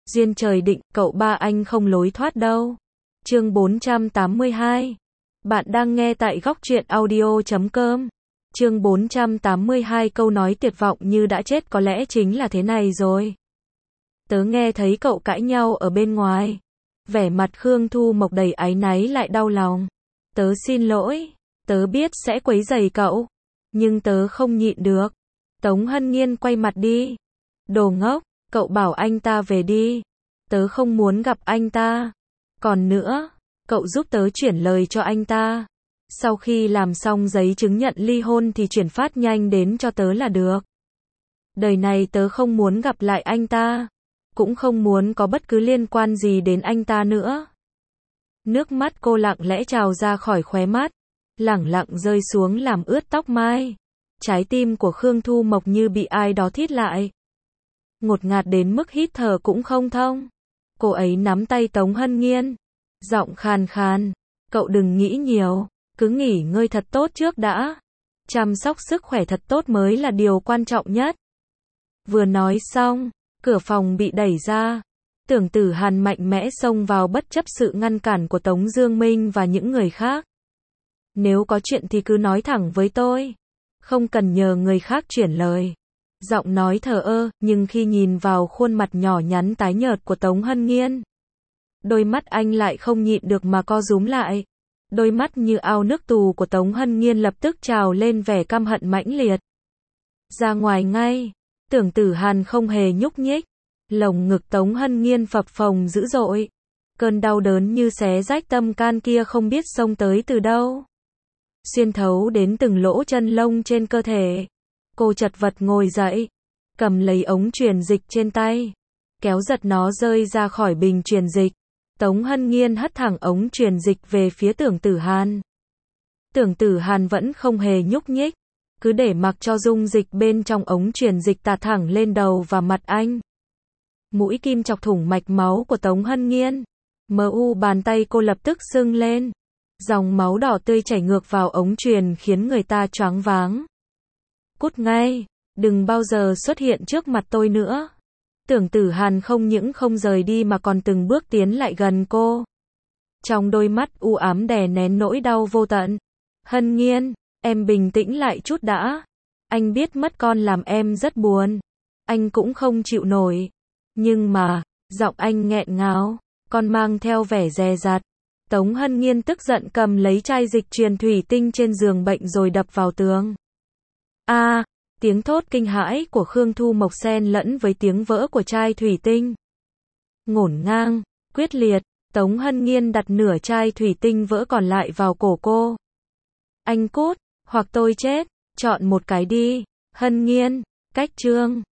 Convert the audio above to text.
Duyên trời định, cậu ba anh không lối thoát đâu. Chương 482. Bạn đang nghe tại góc truyện audio.com. Chương 482, câu nói tuyệt vọng như đã chết có lẽ chính là thế này rồi. Tớ nghe thấy cậu cãi nhau ở bên ngoài. Vẻ mặt Khương Thu Mộc đầy áy náy lại đau lòng. Tớ xin lỗi, tớ biết sẽ quấy rầy cậu, nhưng tớ không nhịn được. Tống Hân Nhiên quay mặt đi. Đồ ngốc, cậu bảo anh ta về đi. Tớ không muốn gặp anh ta. Còn nữa, cậu giúp tớ chuyển lời cho anh ta. Sau khi làm xong giấy chứng nhận ly hôn thì chuyển phát nhanh đến cho tớ là được. Đời này tớ không muốn gặp lại anh ta, cũng không muốn có bất cứ liên quan gì đến anh ta nữa. Nước mắt cô lặng lẽ trào ra khỏi khóe mắt, lẳng lặng rơi xuống làm ướt tóc mai. Trái tim của Khương Thu Mộc như bị ai đó thít lại. Ngột ngạt đến mức hít thở cũng không thông. Cô ấy nắm tay Tống Hân Nhiên, giọng khàn khàn, cậu đừng nghĩ nhiều, cứ nghỉ ngơi thật tốt trước đã. Chăm sóc sức khỏe thật tốt mới là điều quan trọng nhất. Vừa nói xong, cửa phòng bị đẩy ra. Tưởng Tử Hàn mạnh mẽ xông vào bất chấp sự ngăn cản của Tống Dương Minh và những người khác. Nếu có chuyện thì cứ nói thẳng với tôi, không cần nhờ người khác chuyển lời. Giọng nói thờ ơ, nhưng khi nhìn vào khuôn mặt nhỏ nhắn tái nhợt của Tống Hân Nhiên, đôi mắt anh lại không nhịn được mà co rúm lại. Đôi mắt như ao nước tù của Tống Hân Nhiên lập tức trào lên vẻ căm hận mãnh liệt. Ra ngoài ngay. Tưởng Tử Hàn không hề nhúc nhích. Lồng ngực Tống Hân Nhiên phập phồng dữ dội. Cơn đau đớn như xé rách tâm can kia không biết xông tới từ đâu, xuyên thấu đến từng lỗ chân lông trên cơ thể. Cô chật vật ngồi dậy, cầm lấy ống truyền dịch trên tay, kéo giật nó rơi ra khỏi bình truyền dịch. Tống Hân Nhiên hất thẳng ống truyền dịch về phía Tưởng Tử Hàn. Tưởng Tử Hàn vẫn không hề nhúc nhích, cứ để mặc cho dung dịch bên trong ống truyền dịch tạt thẳng lên đầu và mặt anh. Mũi kim chọc thủng mạch máu của Tống Hân Nhiên. Bàn tay cô lập tức sưng lên. Dòng máu đỏ tươi chảy ngược vào ống truyền khiến người ta choáng váng. Cút ngay, đừng bao giờ xuất hiện trước mặt tôi nữa. Tưởng Tử Hàn không những không rời đi mà còn từng bước tiến lại gần cô. Trong đôi mắt u ám đè nén nỗi đau vô tận. Hân Nhiên, em bình tĩnh lại chút đã. Anh biết mất con làm em rất buồn. Anh cũng không chịu nổi. Nhưng mà, giọng anh nghẹn ngào, còn mang theo vẻ dè dặt. Tống Hân Nhiên tức giận cầm lấy chai dịch truyền thủy tinh trên giường bệnh rồi đập vào tường. Tiếng thốt kinh hãi của Khương Thu Mộc xen lẫn với tiếng vỡ của chai thủy tinh. Ngổn ngang, quyết liệt, Tống Hân Nhiên đặt nửa chai thủy tinh vỡ còn lại vào cổ cô. Anh cút, hoặc tôi chết, chọn một cái đi. Hân Nhiên, cách chương.